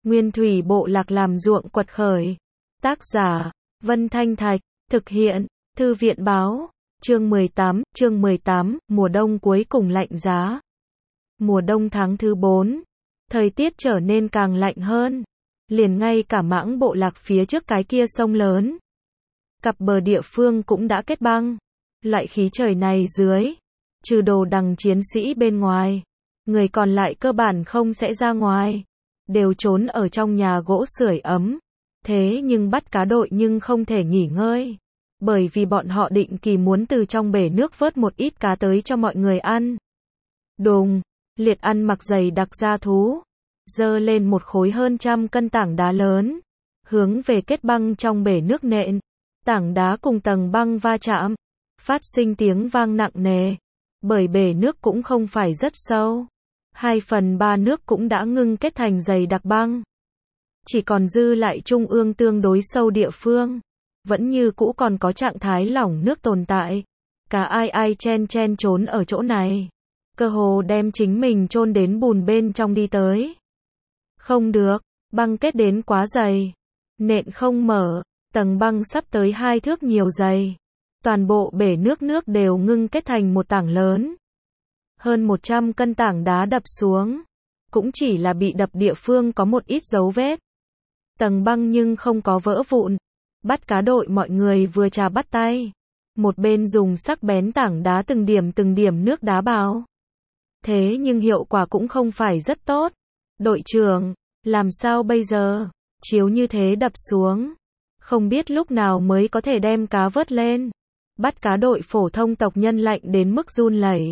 Nguyên thủy bộ lạc làm ruộng quật khởi. Tác giả, Vân Thanh Thạch, thực hiện, Thư viện báo, chương 18, mùa đông cuối cùng lạnh giá. Mùa đông tháng thứ 4, thời tiết trở nên càng lạnh hơn, liền ngay cả mãng bộ lạc phía trước cái kia sông lớn. Cặp bờ địa phương cũng đã kết băng. Loại khí trời này dưới, trừ đồ đằng chiến sĩ bên ngoài, người còn lại cơ bản không sẽ ra ngoài, đều trốn ở trong nhà gỗ sưởi ấm. Thế nhưng bắt cá đội nhưng không thể nghỉ ngơi, bởi vì bọn họ định kỳ muốn từ trong bể nước vớt một ít cá tới cho mọi người ăn. Đùng, Liệt ăn mặc giày đặc da thú, giơ lên một khối hơn 100 cân tảng đá lớn, hướng về kết băng trong bể nước nện. Tảng đá cùng tầng băng va chạm, phát sinh tiếng vang nặng nề, bởi bể nước cũng không phải rất sâu. 2/3 nước cũng đã ngưng kết thành dày đặc băng. Chỉ còn dư lại trung ương tương đối sâu địa phương, vẫn như cũ còn có trạng thái lỏng nước tồn tại. Cả ai chen trốn ở chỗ này, cơ hồ đem chính mình chôn đến bùn bên trong đi tới. Không được, băng kết đến quá dày, nện không mở, tầng băng sắp tới 2 thước nhiều dày. Toàn bộ bể nước đều ngưng kết thành một tảng lớn. Hơn 100 cân tảng đá đập xuống, cũng chỉ là bị đập địa phương có một ít dấu vết. Tầng băng nhưng không có vỡ vụn. Bắt cá đội mọi người vừa chà bắt tay, một bên dùng sắc bén tảng đá từng điểm nước đá vào. Thế nhưng hiệu quả cũng không phải rất tốt. Đội trưởng, làm sao bây giờ? Chiếu như thế đập xuống, không biết lúc nào mới có thể đem cá vớt lên. Bắt cá đội phổ thông tộc nhân lạnh đến mức run lẩy.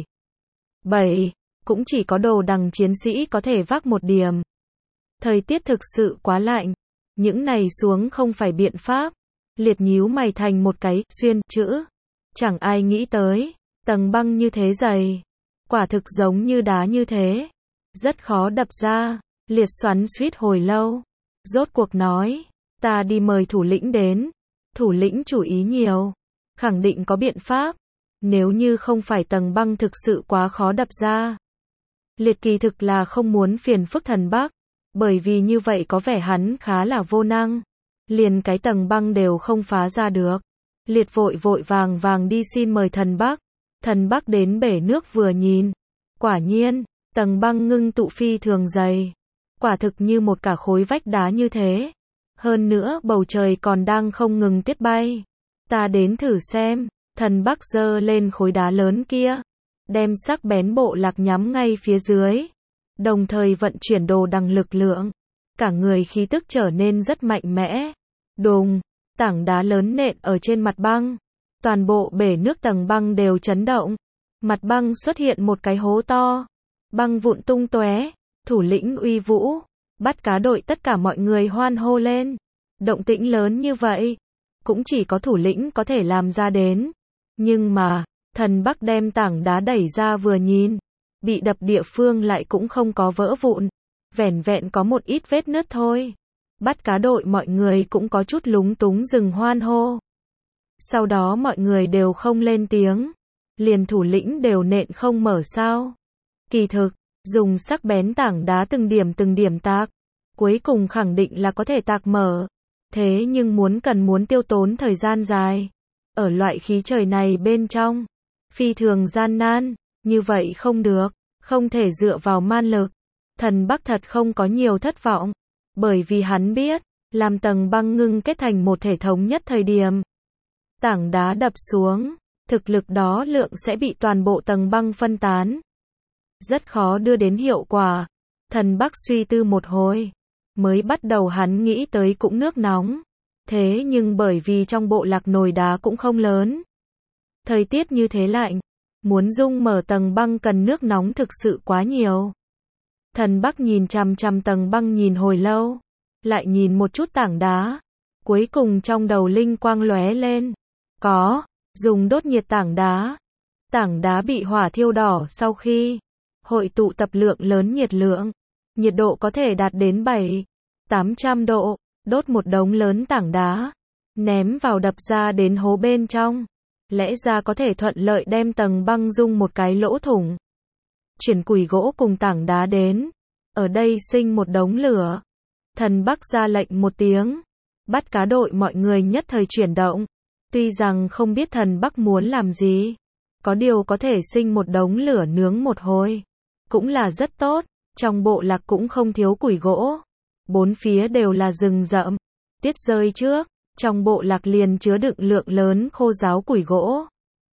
Cũng chỉ có đồ đằng chiến sĩ có thể vác một điểm. Thời tiết thực sự quá lạnh, những này xuống không phải biện pháp. Liệt nhíu mày thành một cái xuyên chữ. Chẳng ai nghĩ tới, tầng băng như thế dày, quả thực giống như đá như thế, rất khó đập ra. Liệt xoắn xuýt hồi lâu, rốt cuộc nói, ta đi mời thủ lĩnh đến. Thủ lĩnh chủ ý nhiều, khẳng định có biện pháp. Nếu như không phải tầng băng thực sự quá khó đập ra. Liệt kỳ thực là không muốn phiền phức thần Bắc, bởi vì như vậy có vẻ hắn khá là vô năng, liền cái tầng băng đều không phá ra được. Liệt vội vàng đi xin mời thần Bắc. Thần Bắc đến bể nước vừa nhìn, quả nhiên, tầng băng ngưng tụ phi thường dày, quả thực như một cả khối vách đá như thế. Hơn nữa bầu trời còn đang không ngừng tiết bay. Ta đến thử xem. Thần Bắc giơ lên khối đá lớn kia, đem sắc bén bộ lạc nhắm ngay phía dưới, đồng thời vận chuyển đồ đằng lực lượng, cả người khí tức trở nên rất mạnh mẽ. Đùng, tảng đá lớn nện ở trên mặt băng, toàn bộ bể nước tầng băng đều chấn động, mặt băng xuất hiện một cái hố to, băng vụn tung tóe. Thủ lĩnh uy vũ, bắt cá đội tất cả mọi người hoan hô lên. Động tĩnh lớn như vậy, cũng chỉ có thủ lĩnh có thể làm ra đến. Nhưng mà, thần Bắc đem tảng đá đẩy ra vừa nhìn, bị đập địa phương lại cũng không có vỡ vụn, vẻn vẹn có một ít vết nứt thôi. Bắt cá đội mọi người cũng có chút lúng túng dừng hoan hô. Sau đó mọi người đều không lên tiếng, liền thủ lĩnh đều nện không mở sao. Kỳ thực, dùng sắc bén tảng đá từng điểm tạc, cuối cùng khẳng định là có thể tạc mở. Thế nhưng muốn tiêu tốn thời gian dài. Ở loại khí trời này bên trong, phi thường gian nan, như vậy không được, không thể dựa vào man lực. Thần Bắc thật không có nhiều thất vọng, bởi vì hắn biết, làm tầng băng ngưng kết thành một thể thống nhất thời điểm. Tảng đá đập xuống, thực lực đó lượng sẽ bị toàn bộ tầng băng phân tán. Rất khó đưa đến hiệu quả. Thần Bắc suy tư một hồi, mới bắt đầu hắn nghĩ tới cũng nước nóng. Thế nhưng bởi vì trong bộ lạc nồi đá cũng không lớn. Thời tiết như thế lạnh, muốn dung mở tầng băng cần nước nóng thực sự quá nhiều. Thần Bắc nhìn chằm chằm tầng băng nhìn hồi lâu, lại nhìn một chút tảng đá. Cuối cùng trong đầu linh quang lóe lên. Có, dùng đốt nhiệt tảng đá. Tảng đá bị hỏa thiêu đỏ sau khi hội tụ tập lượng lớn nhiệt lượng. Nhiệt độ có thể đạt đến 700-800 độ. Đốt một đống lớn tảng đá, ném vào đập ra đến hố bên trong. Lẽ ra có thể thuận lợi đem tầng băng dung một cái lỗ thủng. Chuyển củi gỗ cùng tảng đá đến, ở đây sinh một đống lửa. Thần Bắc ra lệnh một tiếng. Bắt cá đội mọi người nhất thời chuyển động. Tuy rằng không biết thần Bắc muốn làm gì. Có điều có thể sinh một đống lửa nướng một hồi. Cũng là rất tốt. Trong bộ lạc cũng không thiếu củi gỗ. Bốn phía đều là rừng rậm. Tiết rơi trước. Trong bộ lạc liền chứa đựng lượng lớn khô ráo củi gỗ.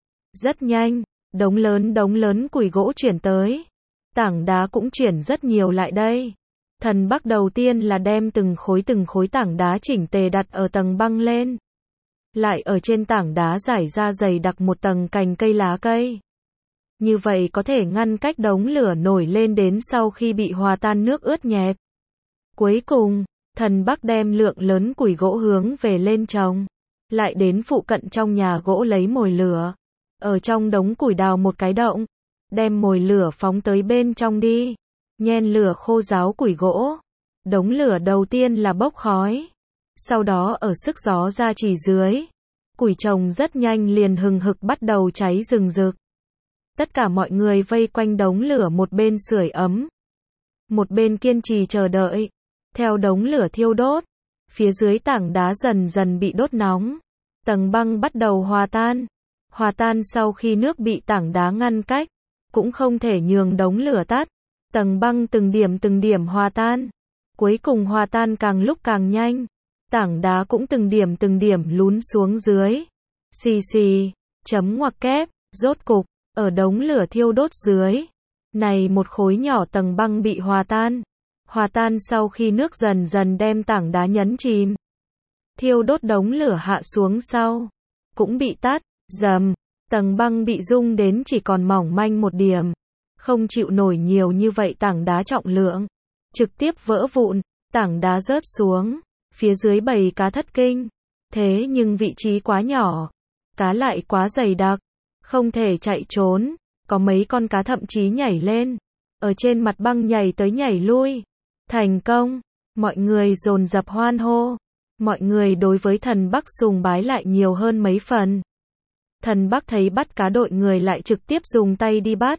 Rất nhanh. Đống lớn củi gỗ chuyển tới. Tảng đá cũng chuyển rất nhiều lại đây. Thần Bắc đầu tiên là đem từng khối tảng đá chỉnh tề đặt ở tầng băng lên. Lại ở trên tảng đá rải ra dày đặc một tầng cành cây lá cây. Như vậy có thể ngăn cách đống lửa nổi lên đến sau khi bị hòa tan nước ướt nhẹp. Cuối cùng, thần Bắc đem lượng lớn củi gỗ hướng về lên trồng. Lại đến phụ cận trong nhà gỗ lấy mồi lửa. Ở trong đống củi đào một cái động. Đem mồi lửa phóng tới bên trong đi. Nhen lửa khô ráo củi gỗ. Đống lửa đầu tiên là bốc khói. Sau đó ở sức gió ra chỉ dưới. Củi trồng rất nhanh liền hừng hực bắt đầu cháy rừng rực. Tất cả mọi người vây quanh đống lửa một bên sưởi ấm. Một bên kiên trì chờ đợi. Theo đống lửa thiêu đốt. Phía dưới tảng đá dần dần bị đốt nóng. Tầng băng bắt đầu hòa tan. Hòa tan sau khi nước bị tảng đá ngăn cách. Cũng không thể nhường đống lửa tắt. Tầng băng từng điểm hòa tan. Cuối cùng hòa tan càng lúc càng nhanh. Tảng đá cũng từng điểm lún xuống dưới. Xì xì, chấm ngoặc kép, rốt cục, ở đống lửa thiêu đốt dưới. Này một khối nhỏ tầng băng bị hòa tan. Hòa tan sau khi nước dần dần đem tảng đá nhấn chìm. Thiêu đốt đống lửa hạ xuống sau. Cũng bị tắt, dầm. Tầng băng bị rung đến chỉ còn mỏng manh một điểm. Không chịu nổi nhiều như vậy tảng đá trọng lượng. Trực tiếp vỡ vụn, tảng đá rớt xuống. Phía dưới bầy cá thất kinh. Thế nhưng vị trí quá nhỏ. Cá lại quá dày đặc. Không thể chạy trốn. Có mấy con cá thậm chí nhảy lên. Ở trên mặt băng nhảy tới nhảy lui. Thành công. Mọi người dồn dập hoan hô. Mọi người đối với thần Bắc sùng bái lại nhiều hơn mấy phần. Thần Bắc thấy bắt cá đội người lại trực tiếp dùng tay đi bắt.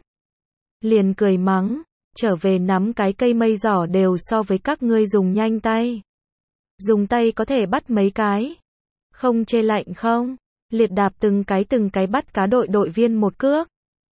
Liền cười mắng. Trở về nắm cái cây mây giỏ đều so với các ngươi dùng nhanh tay. Dùng tay có thể bắt mấy cái. Không chê lạnh không? Liệt đạp từng cái bắt cá đội đội viên một cước.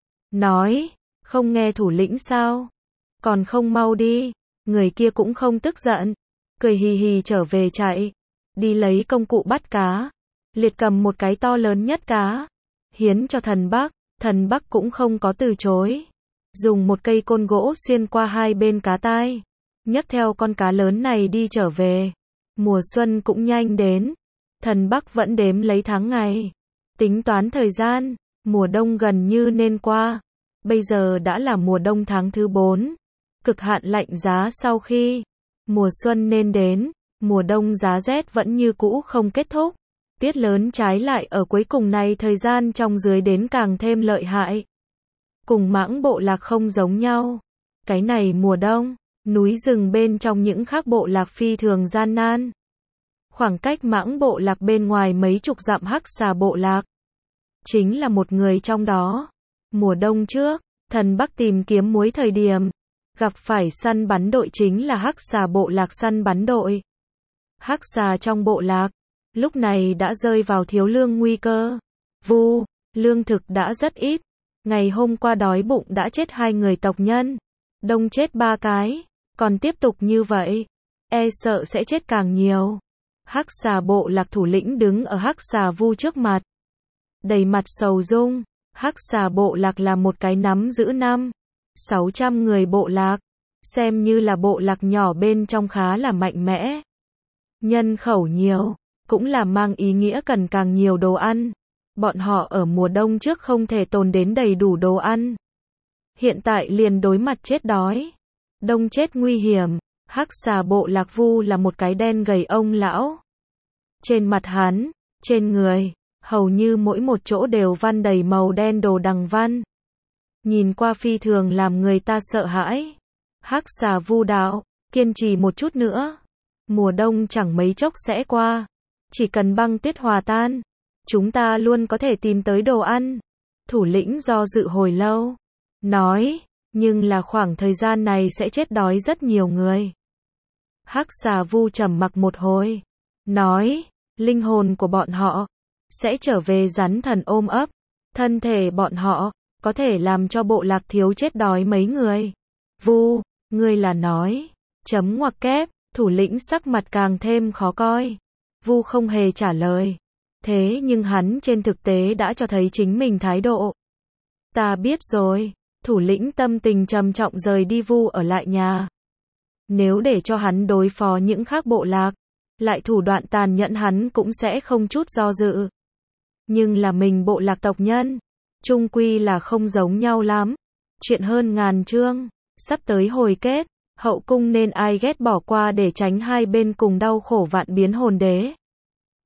Nói, không nghe thủ lĩnh sao? Còn không mau đi. Người kia cũng không tức giận. Cười hì hì trở về chạy. Đi lấy công cụ bắt cá. Liệt cầm một cái to lớn nhất cá. Hiến cho thần Bắc. Thần Bắc cũng không có từ chối. Dùng một cây côn gỗ xuyên qua hai bên cá tai. Nhấc theo con cá lớn này đi trở về. Mùa xuân cũng nhanh đến. Thần Bắc vẫn đếm lấy tháng ngày. Tính toán thời gian. Mùa đông gần như nên qua. Bây giờ đã là mùa đông tháng thứ 4. Cực hạn lạnh giá sau khi. Mùa xuân nên đến. Mùa đông giá rét vẫn như cũ không kết thúc. Tiết lớn trái lại ở cuối cùng này thời gian trong dưới đến càng thêm lợi hại. Cùng mãng bộ lạc không giống nhau. Cái này mùa đông. Núi rừng bên trong những khác bộ lạc phi thường gian nan. Khoảng cách mãng bộ lạc bên ngoài mấy chục dặm hắc xà bộ lạc. Chính là một người trong đó. Mùa đông trước, thần Bắc tìm kiếm muối thời điểm. Gặp phải săn bắn đội chính là hắc xà bộ lạc săn bắn đội. Hắc xà trong bộ lạc, lúc này đã rơi vào thiếu lương nguy cơ. Lương thực đã rất ít. Ngày hôm qua đói bụng đã chết 2 người tộc nhân. Đông chết 3 cái. Còn tiếp tục như vậy, e sợ sẽ chết càng nhiều. Hắc xà bộ lạc thủ lĩnh đứng ở hắc xà vu trước mặt. Đầy mặt sầu dung. Hắc xà bộ lạc là một cái nắm giữ 500-600 người bộ lạc. Xem như là bộ lạc nhỏ bên trong khá là mạnh mẽ. Nhân khẩu nhiều. Cũng là mang ý nghĩa cần càng nhiều đồ ăn. Bọn họ ở mùa đông trước không thể tồn đến đầy đủ đồ ăn. Hiện tại liền đối mặt chết đói. Đông chết nguy hiểm. Hắc xà bộ lạc vu là một cái đen gầy ông lão. Trên mặt hắn, trên người, hầu như mỗi một chỗ đều văn đầy màu đen đồ đằng văn. Nhìn qua phi thường làm người ta sợ hãi. Hắc xà vu đạo, kiên trì một chút nữa. Mùa đông chẳng mấy chốc sẽ qua. Chỉ cần băng tuyết hòa tan, chúng ta luôn có thể tìm tới đồ ăn. Thủ lĩnh do dự hồi lâu. Nói, nhưng là khoảng thời gian này sẽ chết đói rất nhiều người. Hắc xà Vu trầm mặc một hồi, nói, linh hồn của bọn họ sẽ trở về rắn thần ôm ấp, thân thể bọn họ có thể làm cho bộ lạc thiếu chết đói mấy người. Vu, ngươi là nói, chấm ngoặc kép, thủ lĩnh sắc mặt càng thêm khó coi. Vu không hề trả lời. Thế nhưng hắn trên thực tế đã cho thấy chính mình thái độ. Ta biết rồi, thủ lĩnh tâm tình trầm trọng rời đi. Vu ở lại nhà. Nếu để cho hắn đối phó những khác bộ lạc, lại thủ đoạn tàn nhẫn, hắn cũng sẽ không chút do dự. Nhưng là mình bộ lạc tộc nhân, chung quy là không giống nhau lắm. Chuyện hơn ngàn chương, sắp tới hồi kết, hậu cung nên ai ghét bỏ qua để tránh hai bên cùng đau khổ vạn biến. Hồn đế